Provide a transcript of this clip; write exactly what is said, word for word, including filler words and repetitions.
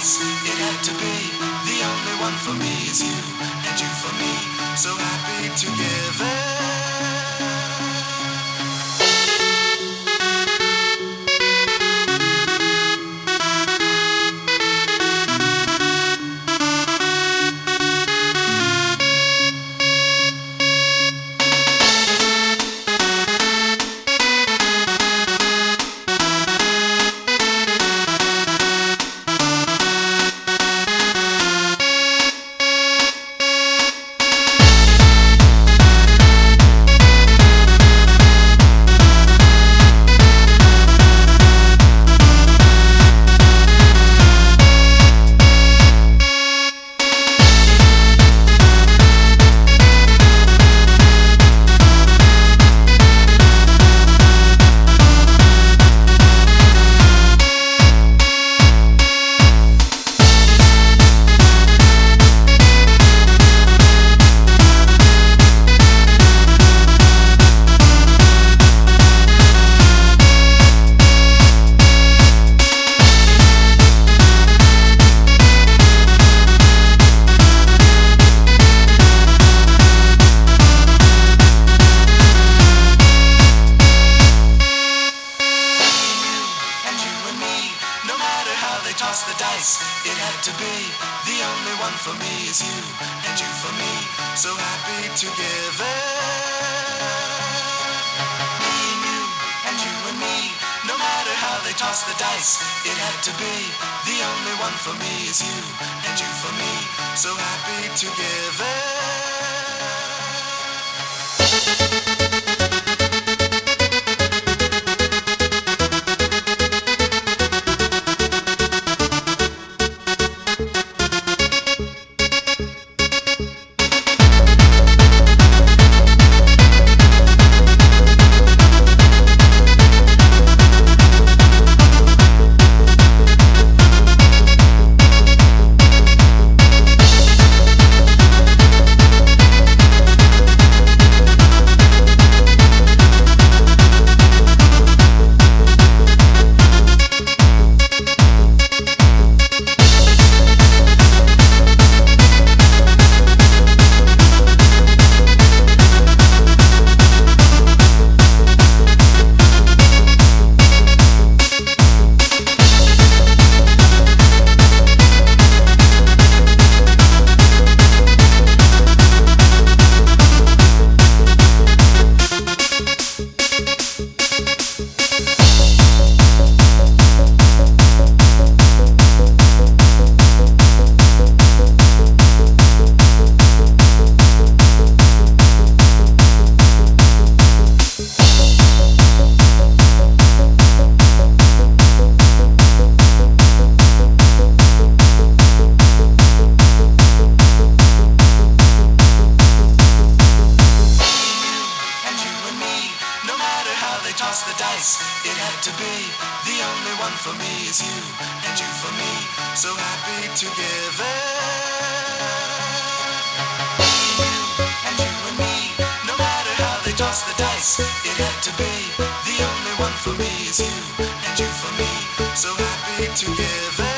dice. It had to be. The only one for me is you, and you for me. So happy together. Toss the dice, it had to be. The only one for me is you, and you for me. So happy together. Me and you, and you and me. No matter how they toss the dice, it had to be. The only one for me is you, and you for me. So happy together. Toss the dice, it had to be. The only one for me is you, and you for me. So happy together. And you and me. No matter how they toss the dice, it had to be. The only one for me is you, and you for me. So happy together.